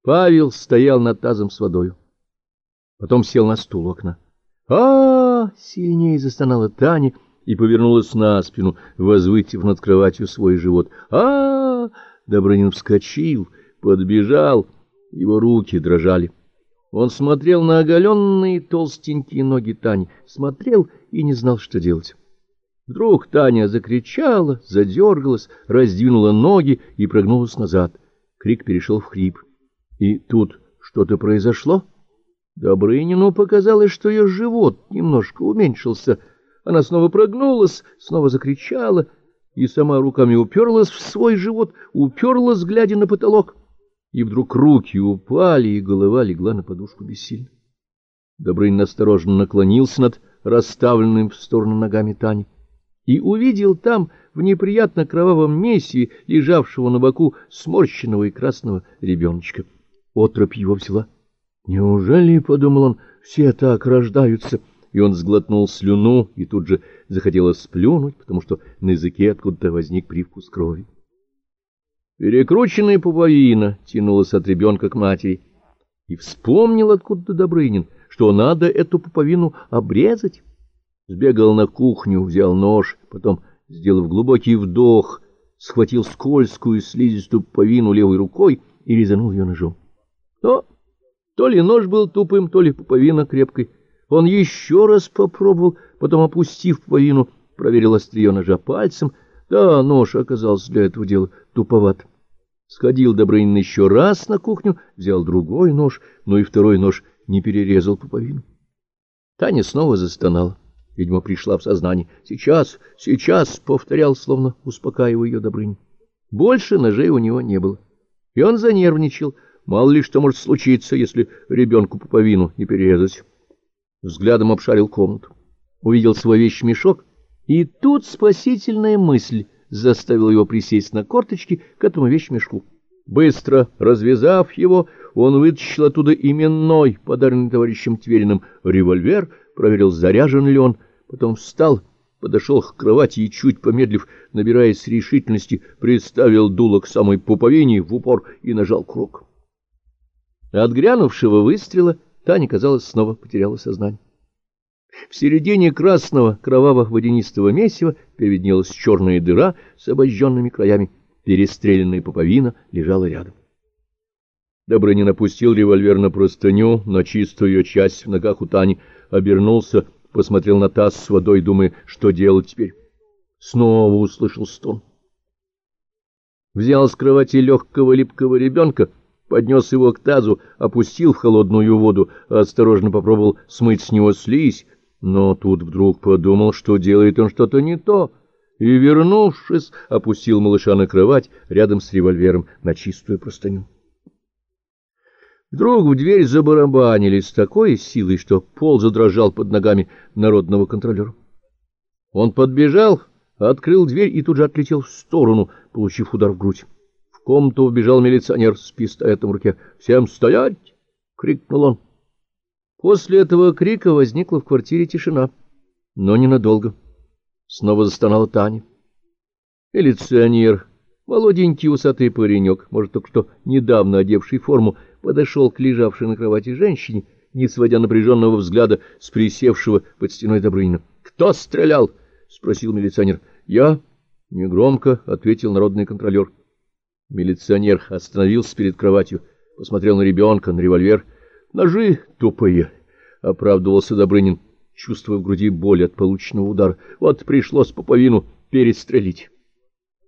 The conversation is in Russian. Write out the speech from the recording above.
Павел стоял над тазом с водою. Потом сел на стул у окна. Сильнее застонала Таня и повернулась на спину, возвысив над кроватью свой живот. Добрынин вскочил, подбежал, его руки дрожали. Он смотрел на оголенные толстенькие ноги Тани, смотрел и не знал, что делать. Вдруг Таня закричала, задергалась, раздвинула ноги и прогнулась назад. Крик перешел в хрип. И тут что-то произошло. Добрынину показалось, что ее живот немножко уменьшился. Она снова прогнулась, снова закричала и сама руками уперлась в свой живот, уперлась, глядя на потолок. И вдруг руки упали, и голова легла на подушку бессильно. Добрынин осторожно наклонился над расставленным в сторону ногами Тани и увидел там, в неприятно кровавом месиве, лежавшего на боку сморщенного и красного ребеночка. Отрыбь его взяла. «Неужели, — подумал он, — все так рождаются?» И он сглотнул слюну, и тут же захотелось сплюнуть, потому что на языке откуда-то возник привкус крови. Перекрученная пуповина тянулась от ребенка к матери, и вспомнил откуда-то Добрынин, что надо эту пуповину обрезать. Сбегал на кухню, взял нож, потом, сделав глубокий вдох, схватил скользкую слизистую пуповину левой рукой и резанул ее ножом. Но то ли нож был тупым, то ли пуповина крепкой. Он еще раз попробовал, потом, опустив пуповину, проверил острие ножа пальцем. Да, нож оказался для этого дела туповат. Сходил Добрынин еще раз на кухню, взял другой нож, но и второй нож не перерезал пуповину. Таня снова застонала. Видимо, пришла в сознание. «Сейчас, сейчас!» — повторял, словно успокаивая ее Добрынин. Больше ножей у него не было. И он занервничал. Мало ли что может случиться, если ребенку пуповину не перерезать. Взглядом обшарил комнату. Увидел свой вещмешок, и тут спасительная мысль заставила его присесть на корточки к этому вещмешку. Быстро развязав его, он вытащил оттуда именной, подаренный товарищем Твериным, револьвер, проверил, заряжен ли он, потом встал, подошел к кровати и, чуть помедлив, набираясь решительности, приставил дуло к самой пуповине в упор и нажал курок. От грянувшего выстрела Таня, казалось, снова потеряла сознание. В середине красного кроваво-водянистого месива перевиднелась черная дыра с обожженными краями. Перестрелянная пуповина лежала рядом. Добрынин опустил револьвер на простыню, на чистую ее часть в ногах у Тани, обернулся, посмотрел на таз с водой, думая, что делать теперь. Снова услышал стон. Взял с кровати легкого липкого ребенка, поднес его к тазу, опустил в холодную воду, осторожно попробовал смыть с него слизь, но тут вдруг подумал, что делает он что-то не то, и, вернувшись, опустил малыша на кровать рядом с револьвером на чистую простыню. Вдруг в дверь забарабанили с такой силой, что пол задрожал под ногами народного контролера. Он подбежал, открыл дверь и тут же отлетел в сторону, получив удар в грудь. В комнату вбежал милиционер с пистолетом в руке. «Всем стоять!» — крикнул он. После этого крика возникла в квартире тишина, но ненадолго. Снова застонала Таня. Милиционер, молоденький усатый паренек, может, только что недавно одевший форму, подошел к лежавшей на кровати женщине, не сводя напряженного взгляда с присевшего под стеной Добрынина. «Кто стрелял?» — спросил милиционер. «Я», — негромко ответил народный контролер. Милиционер остановился перед кроватью, посмотрел на ребенка, на револьвер. «Ножи тупые», — оправдывался Добрынин, чувствуя в груди боль от полученного удара. «Вот пришлось пуповину перестрелить».